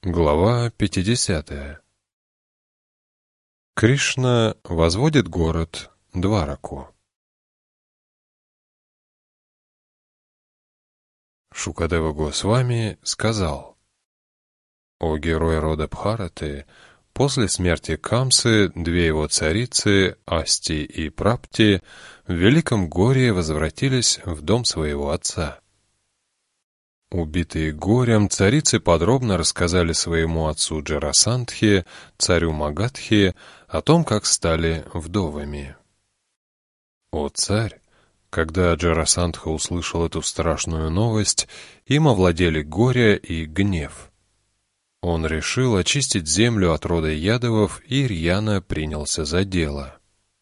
Глава 50. Кришна возводит город Двараку. Шукадева Госвами сказал: «О герой рода Бхараты, после смерти Камсы две его царицы, Асти и Прапти, в великом горе возвратились в дом своего отца. Убитые горем, царицы подробно рассказали своему отцу Джарасандхе, царю Магадхи, о том, как стали вдовами. О царь! Когда Джарасандха услышал эту страшную новость, им овладели горе и гнев. Он решил очистить землю от рода Ядовов и рьяно принялся за дело.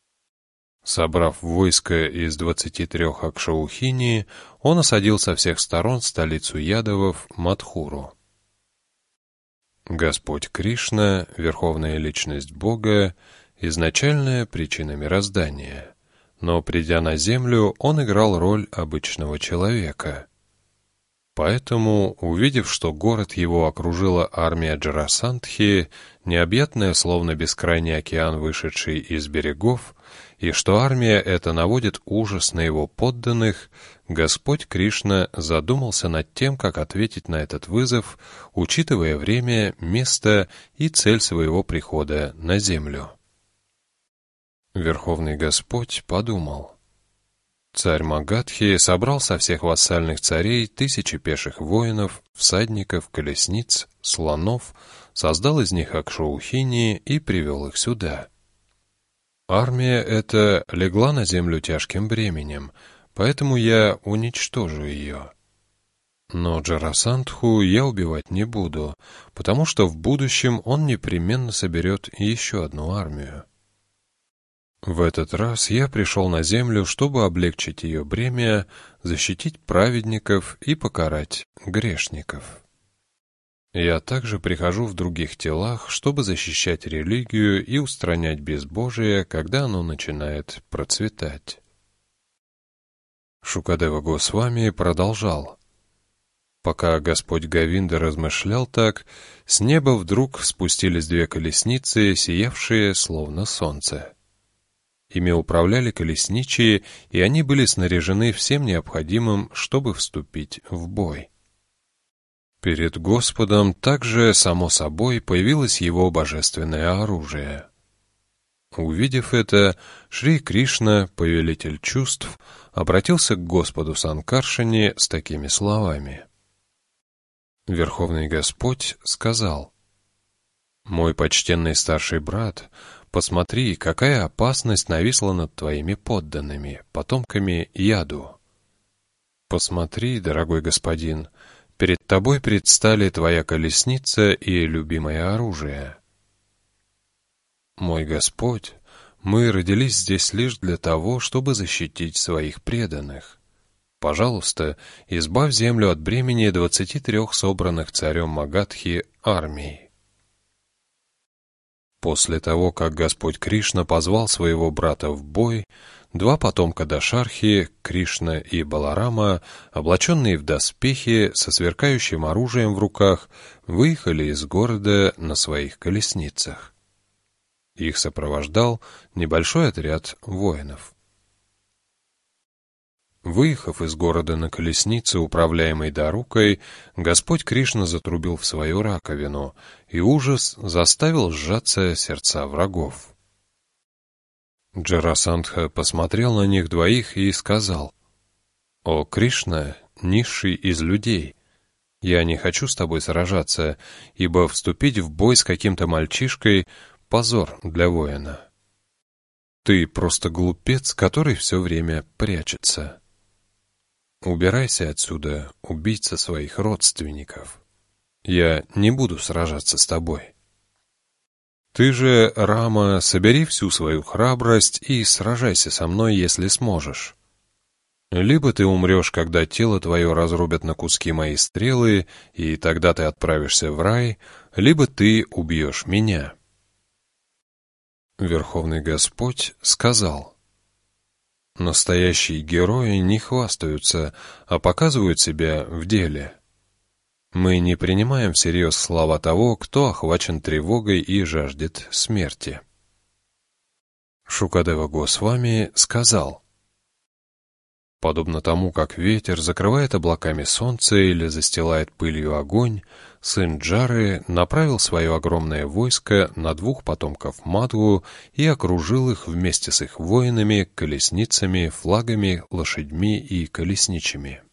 Собрав войско из 23 Акшаухини, он осадил со всех сторон столицу Ядовов Мадхуру. Господь Кришна, верховная личность Бога, изначальная причина мироздания, но, придя на землю, он играл роль обычного человека. Поэтому, увидев, что город его окружила армия Джарасандхи, необъятная, словно бескрайний океан, вышедший из берегов, и что армия эта наводит ужас на его подданных, Господь Кришна задумался над тем, как ответить на этот вызов, учитывая время, место и цель своего прихода на землю. Верховный Господь подумал: царь Магадхи собрал со всех вассальных царей 1000 пеших воинов, всадников, колесниц, слонов, создал из них Акшаухини и привел их сюда. Армия эта легла на землю тяжким бременем, поэтому я уничтожу ее. Но Джарасандху я убивать не буду, потому что в будущем он непременно соберет еще одну армию. В этот раз я пришел на землю, чтобы облегчить ее бремя, защитить праведников и покарать грешников. Я также прихожу в других телах, чтобы защищать религию и устранять безбожие, когда оно начинает процветать. Шукадева Госвами продолжал: пока Господь Говинда размышлял так, с неба вдруг спустились 2 колесницы, сиявшие словно солнце. Ими управляли колесничие, и они были снаряжены всем необходимым, чтобы вступить в бой. Перед Господом также, само собой, появилось его божественное оружие. Увидев это, Шри Кришна, повелитель чувств, обратился к Господу Санкаршани с такими словами. Верховный Господь сказал: «Мой почтенный старший брат, посмотри, какая опасность нависла над твоими подданными, потомками Яду. Посмотри, дорогой господин, перед тобой предстали твоя колесница и любимое оружие. Мой Господь, мы родились здесь лишь для того, чтобы защитить своих преданных. Пожалуйста, избавь землю от бремени 23 собранных царем Магадхи армий». После того, как Господь Кришна позвал своего брата в бой, 2 потомка Дашархи, Кришна и Баларама, облаченные в доспехи, со сверкающим оружием в руках, выехали из города на своих колесницах. Их сопровождал небольшой отряд воинов. Выехав из города на колеснице, управляемой Дарукой, Господь Кришна затрубил в свою раковину, и ужас заставил сжаться сердца врагов. Джарасандха посмотрел на них двоих и сказал: «О Кришна, низший из людей, я не хочу с тобой сражаться, ибо вступить в бой с каким-то мальчишкой — позор для воина. Ты просто глупец, который все время прячется. Убирайся отсюда, убийца своих родственников. Я не буду сражаться с тобой. Ты же, Рама, собери всю свою храбрость и сражайся со мной, если сможешь. Либо ты умрешь, когда тело твое разрубят на куски мои стрелы, и тогда ты отправишься в рай, либо ты убьешь меня». Верховный Господь сказал: «Настоящие герои не хвастаются, а показывают себя в деле. Мы не принимаем всерьез слова того, кто охвачен тревогой и жаждет смерти. Шукадева Госвами сказал: подобно тому, как ветер закрывает облаками солнце или застилает пылью огонь, сын Джары направил свое огромное войско на 2 потомков Мадху и окружил их вместе с их воинами, колесницами, флагами, лошадьми и колесничими.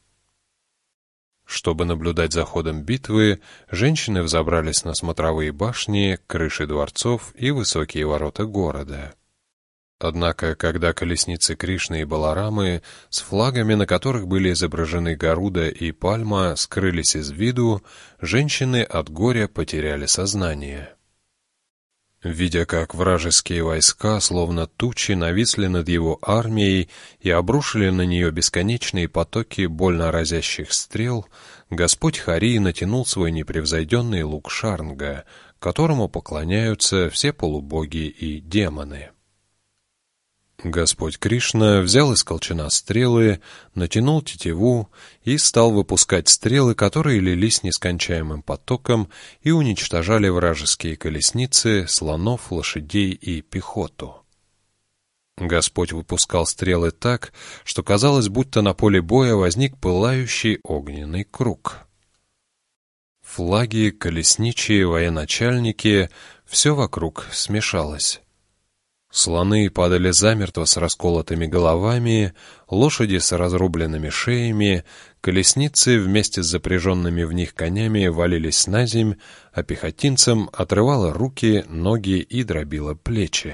Чтобы наблюдать за ходом битвы, женщины взобрались на смотровые башни, крыши дворцов и высокие ворота города. Однако, когда колесницы Кришны и Баларамы с флагами, на которых были изображены Гаруда и Пальма, скрылись из виду, женщины от горя потеряли сознание. Видя, как вражеские войска, словно тучи, нависли над его армией и обрушили на нее бесконечные потоки больно разящих стрел, Господь Хари натянул свой непревзойденный лук Шарнга, которому поклоняются все полубоги и демоны. Господь Кришна взял из колчана стрелы, натянул тетиву и стал выпускать стрелы, которые лились нескончаемым потоком и уничтожали вражеские колесницы, слонов, лошадей и пехоту. Господь выпускал стрелы так, что казалось, будто на поле боя возник пылающий огненный круг. Флаги, колесничие, военачальники — все вокруг смешалось. Слоны падали замертво с расколотыми головами, лошади с разрубленными шеями, колесницы вместе с запряженными в них конями валились наземь, а пехотинцам отрывало руки, ноги и дробило плечи.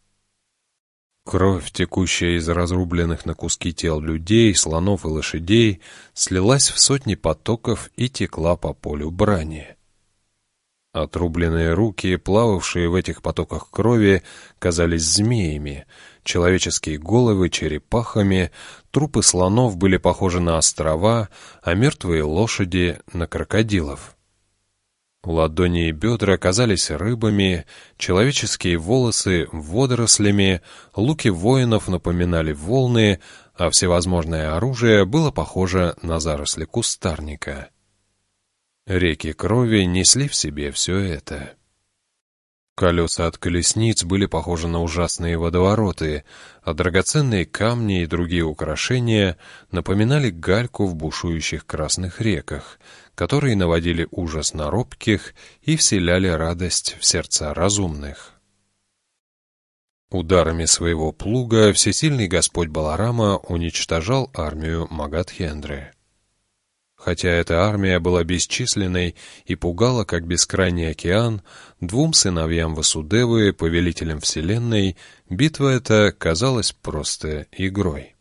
Кровь, текущая из разрубленных на куски тел людей, слонов и лошадей, слилась в сотни потоков и текла по полю брани. Отрубленные руки, плававшие в этих потоках крови, казались змеями, человеческие головы — черепахами, трупы слонов были похожи на острова, а мертвые лошади — на крокодилов. Ладони и бедра казались рыбами, человеческие волосы — водорослями, луки воинов напоминали волны, а всевозможное оружие было похоже на заросли кустарника. Реки крови несли в себе все это. Колеса от колесниц были похожи на ужасные водовороты, а драгоценные камни и другие украшения напоминали гальку в бушующих красных реках, которые наводили ужас на робких и вселяли радость в сердца разумных. Ударами своего плуга всесильный Господь Баларама уничтожал армию Магадхендры. Хотя эта армия была бесчисленной и пугала, как бескрайний океан, 2 сыновьям Васудевы, повелителям вселенной, битва эта казалась просто игрой.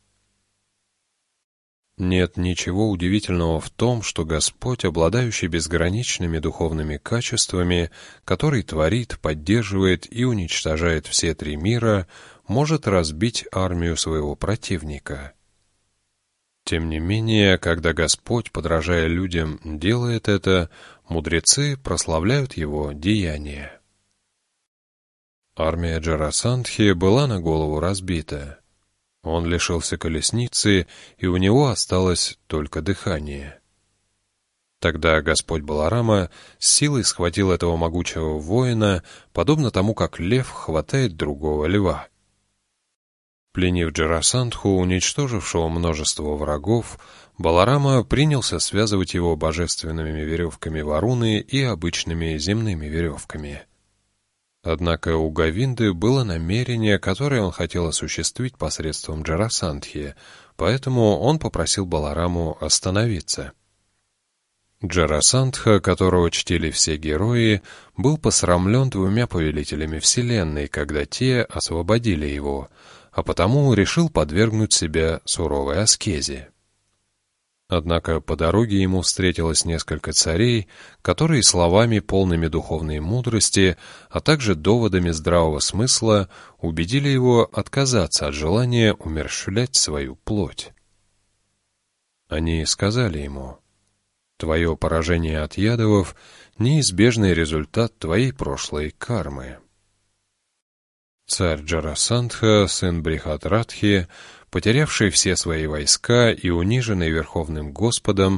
Нет ничего удивительного в том, что Господь, обладающий безграничными духовными качествами, который творит, поддерживает и уничтожает все 3 мира, может разбить армию своего противника. Тем не менее, когда Господь, подражая людям, делает это, мудрецы прославляют его деяния. Армия Джарасандхи была на голову разбита. Он лишился колесницы, и у него осталось только дыхание. Тогда Господь Баларама с силой схватил этого могучего воина, подобно тому, как лев хватает другого льва. Пленив Джарасандху, уничтожившего множество врагов, Баларама принялся связывать его божественными веревками Варуны и обычными земными веревками. Однако у Говинды было намерение, которое он хотел осуществить посредством Джарасандхи, поэтому он попросил Балараму остановиться. Джарасандха, которого чтили все герои, был посрамлен 2 повелителями вселенной, когда те освободили его, а потому решил подвергнуть себя суровой аскезе. Однако по дороге ему встретилось несколько царей, которые словами, полными духовной мудрости, а также доводами здравого смысла убедили его отказаться от желания умерщвлять свою плоть. Они сказали ему: «Твое поражение от ядовов — неизбежный результат твоей прошлой кармы». Царь Джарасандха, сын Брихатратхи, потерявший все свои войска и униженный Верховным Господом, в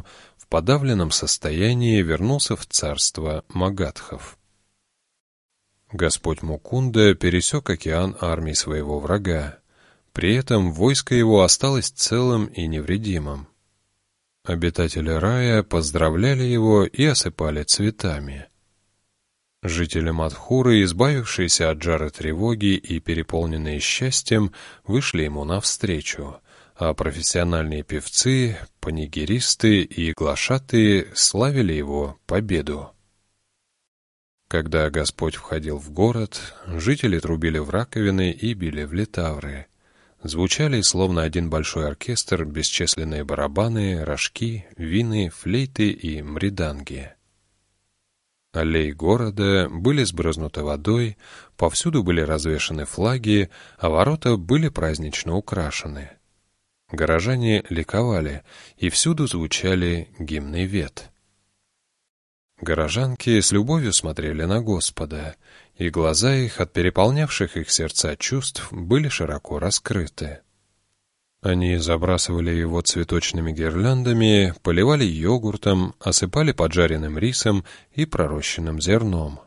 подавленном состоянии вернулся в царство Магадхов. Господь Мукунда пересек океан армий своего врага. При этом войско его осталось целым и невредимым. Обитатели рая поздравляли его и осыпали цветами. Жители Мадхуры, избавившиеся от жара тревоги и переполненные счастьем, вышли ему навстречу, а профессиональные певцы, панигеристы и глашатые славили его победу. Когда Господь входил в город, жители трубили в раковины и били в литавры. Звучали, словно один большой оркестр, бесчисленные барабаны, рожки, вины, флейты и мриданги. Аллеи города были сбрызнуты водой, повсюду были развешаны флаги, а ворота были празднично украшены. Горожане ликовали, и всюду звучали гимны Вед. Горожанки с любовью смотрели на Господа, и глаза их от переполнявших их сердца чувств были широко раскрыты. Они забрасывали его цветочными гирляндами, поливали йогуртом, осыпали поджаренным рисом и пророщенным зерном.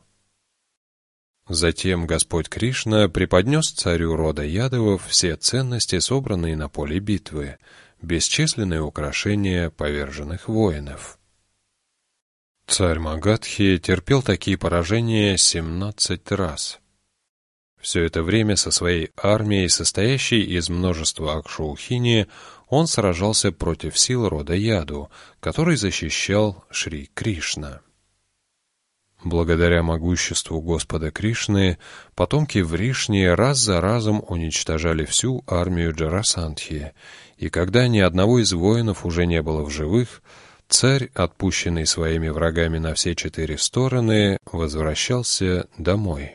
Затем Господь Кришна преподнес царю рода Ядовов все ценности, собранные на поле битвы, бесчисленные украшения поверженных воинов. Царь Магадхи терпел такие поражения 17 раз. Все это время со своей армией, состоящей из множества Акшаухини, он сражался против сил рода Яду, который защищал Шри Кришна. Благодаря могуществу Господа Кришны, потомки Вришни раз за разом уничтожали всю армию Джарасандхи, и когда ни одного из воинов уже не было в живых, царь, отпущенный своими врагами на все 4 стороны, возвращался домой.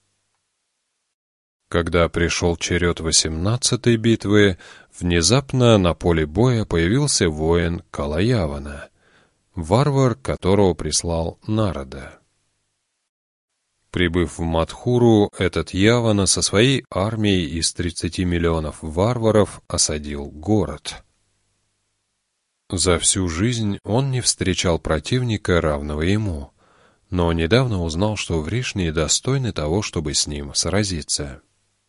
Когда пришел черед 18-й битвы, внезапно на поле боя появился воин Калаявана, варвар, которого прислал Нарада. Прибыв в Мадхуру, этот Явана со своей армией из 30 миллионов варваров осадил город. За всю жизнь он не встречал противника, равного ему, но недавно узнал, что Вришни достойны того, чтобы с ним сразиться.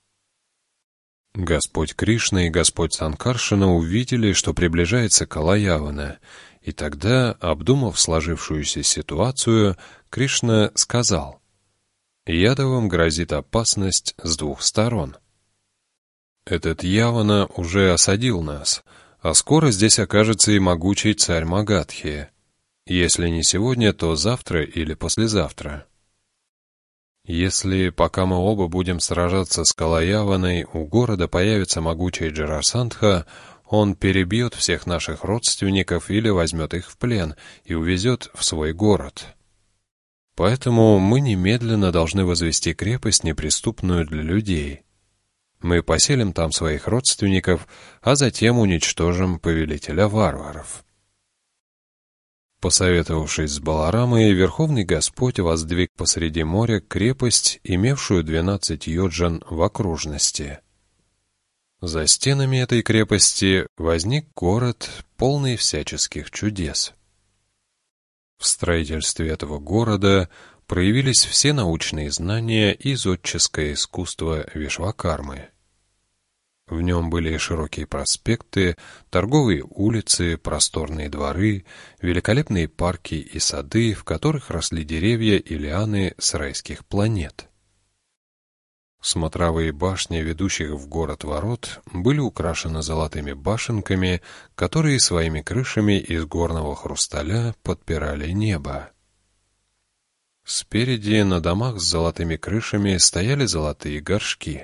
Господь Кришна и Господь Санкаршана увидели, что приближается Калаявана, и тогда, обдумав сложившуюся ситуацию, Кришна сказал: «Ядовам грозит опасность с 2 сторон. Этот Явана уже осадил нас, а скоро здесь окажется и могучий царь Магадхи. Если не сегодня, то завтра или послезавтра. Если, пока мы оба будем сражаться с Калаяваной, у города появится могучий Джарасандха, он перебьет всех наших родственников или возьмет их в плен и увезет в свой город. Поэтому мы немедленно должны возвести крепость, неприступную для людей. Мы поселим там своих родственников, а затем уничтожим повелителя варваров». Посоветовавшись с Баларамой, Верховный Господь воздвиг посреди моря крепость, имевшую 12 йоджан в окружности. За стенами этой крепости возник город, полный всяческих чудес. В строительстве этого города проявились все научные знания и зодческое искусство Вишвакармы. В нем были широкие проспекты, торговые улицы, просторные дворы, великолепные парки и сады, в которых росли деревья и лианы с райских планет. Смотровые башни, ведущих в город ворот, были украшены золотыми башенками, которые своими крышами из горного хрусталя подпирали небо. Спереди на домах с золотыми крышами стояли золотые горшки.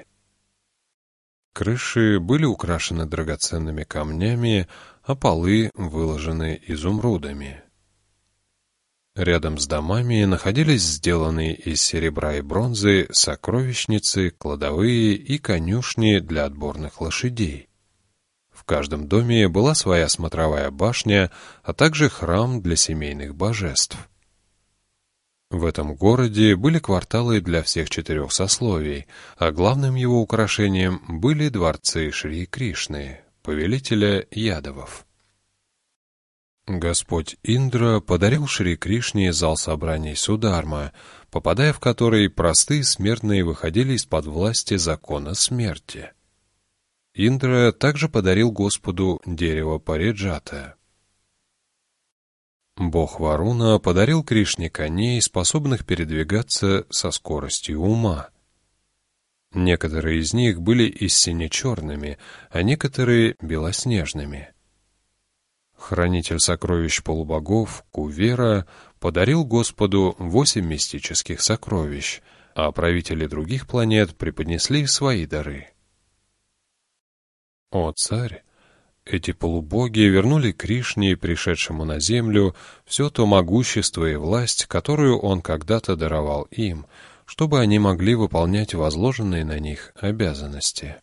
Крыши были украшены драгоценными камнями, а полы выложены изумрудами. Рядом с домами находились сделанные из серебра и бронзы сокровищницы, кладовые и конюшни для отборных лошадей. В каждом доме была своя смотровая башня, а также храм для семейных божеств. В этом городе были кварталы для всех 4 сословий, а главным его украшением были дворцы Шри Кришны, повелителя Ядовов. Господь Индра подарил Шри Кришне зал собраний Судхарма, попадая в который простые смертные выходили из-под власти закона смерти. Индра также подарил Господу дерево Париджата. Бог Варуна подарил Кришне коней, способных передвигаться со скоростью ума. Некоторые из них были истинно черными, а некоторые — белоснежными. Хранитель сокровищ полубогов, Кувера, подарил Господу 8 мистических сокровищ, а правители других планет преподнесли свои дары. О царь! Эти полубоги вернули Кришне, пришедшему на землю, все то могущество и власть, которую он когда-то даровал им, чтобы они могли выполнять возложенные на них обязанности.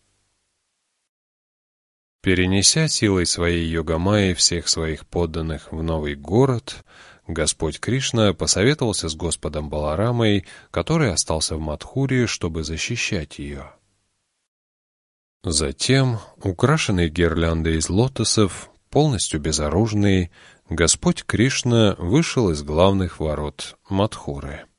Перенеся силой своей йогамайи всех своих подданных в новый город, Господь Кришна посоветовался с Господом Баларамой, который остался в Мадхуре, чтобы защищать ее. Затем, украшенный гирляндой из лотосов, полностью безоружный, Господь Кришна вышел из главных ворот Мадхуры.